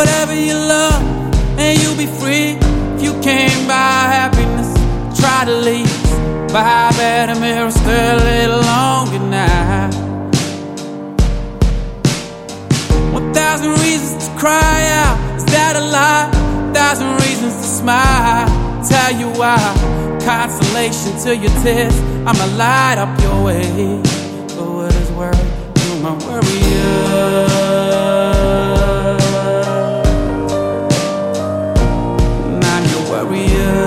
whatever you love, and you'll be free. If you can't buy happiness, try to leave. Buy a better mirror, stay a little longer now. 1,000 reasons to cry out, is that a lie? 1,000 reasons to smile, tell you why. Consolation to your tears, I'ma light up your way. For what is worth, you're my warrior. And I'm your warrior.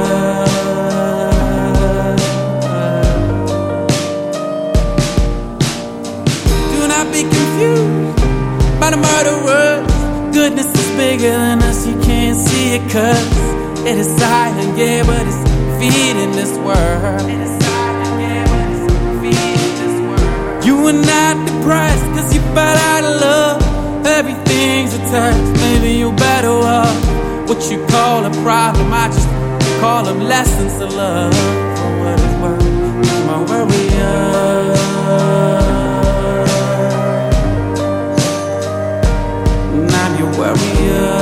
Do not be confused by the murderers. Goodness is bigger than us, you can't see it 'cause it is silent, yeah, but it's feeding this world. It is silent, yeah, but it's feeding this world. You are not depressed 'cause you fell out of love. Everything's a test, maybe you're better off. What you call a problem, I just call them lessons to love. For what it's worth, you're my warrior. And I'm your warrior.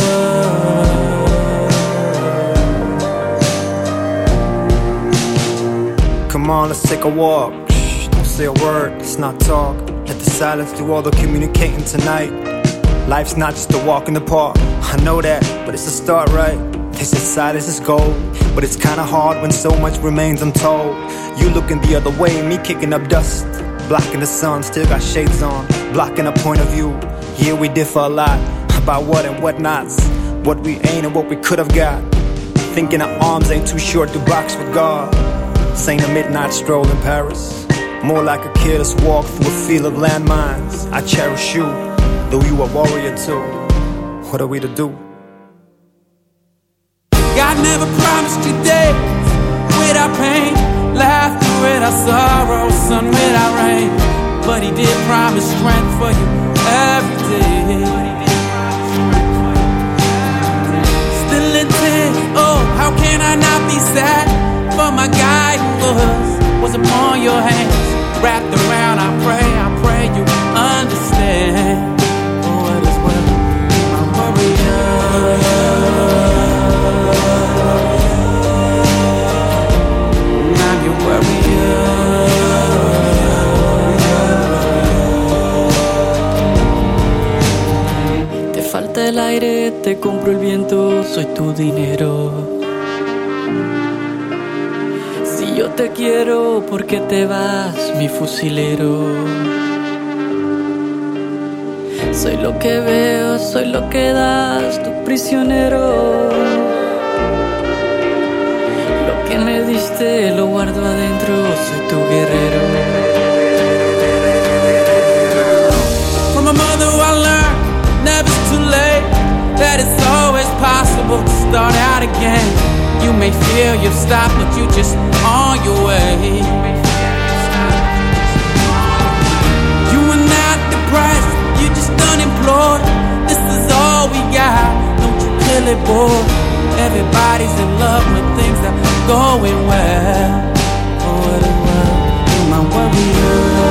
Come on, let's take a walk. Shh, don't say a word, let's not talk. Let the silence do all the communicating tonight. Life's not just a walk in the park, I know that, but it's a start, right? They say silence is gold, but it's kinda hard when so much remains untold. You looking the other way, me kicking up dust, blocking the sun, still got shades on, blocking a point of view. Yeah, we differ a lot about what and what nots, what we ain't and what we could have got. Thinking our arms ain't too short to box with God. This ain't a midnight stroll in Paris, more like a careless walk through a field of landmines. I cherish you, though you a warrior too. What are we to do? God never promised you days without pain, laughter without sorrow, sun without rain. But he did promise strength for you every day. Still in tears, oh, how can I not be sad? For my guiding was upon your hands, wrapped around. I pray you understand. For what is worth, my warrior. And I'm your warrior. Te falta el aire, te compro el viento, soy tu dinero. Yo te quiero, ¿por qué te vas, mi fusilero? Soy lo que veo, soy lo que das, tu prisionero. Lo que me diste lo guardo adentro, soy tu guerrero. From my mother I learned, never's too late, that it's always possible to start out again. You may feel you've stopped, but you just on your way. You are not depressed, you just unemployed. This is all we got, don't you feel it, boy? Everybody's in love with things that are going well. For what it's worth, you're my warrior.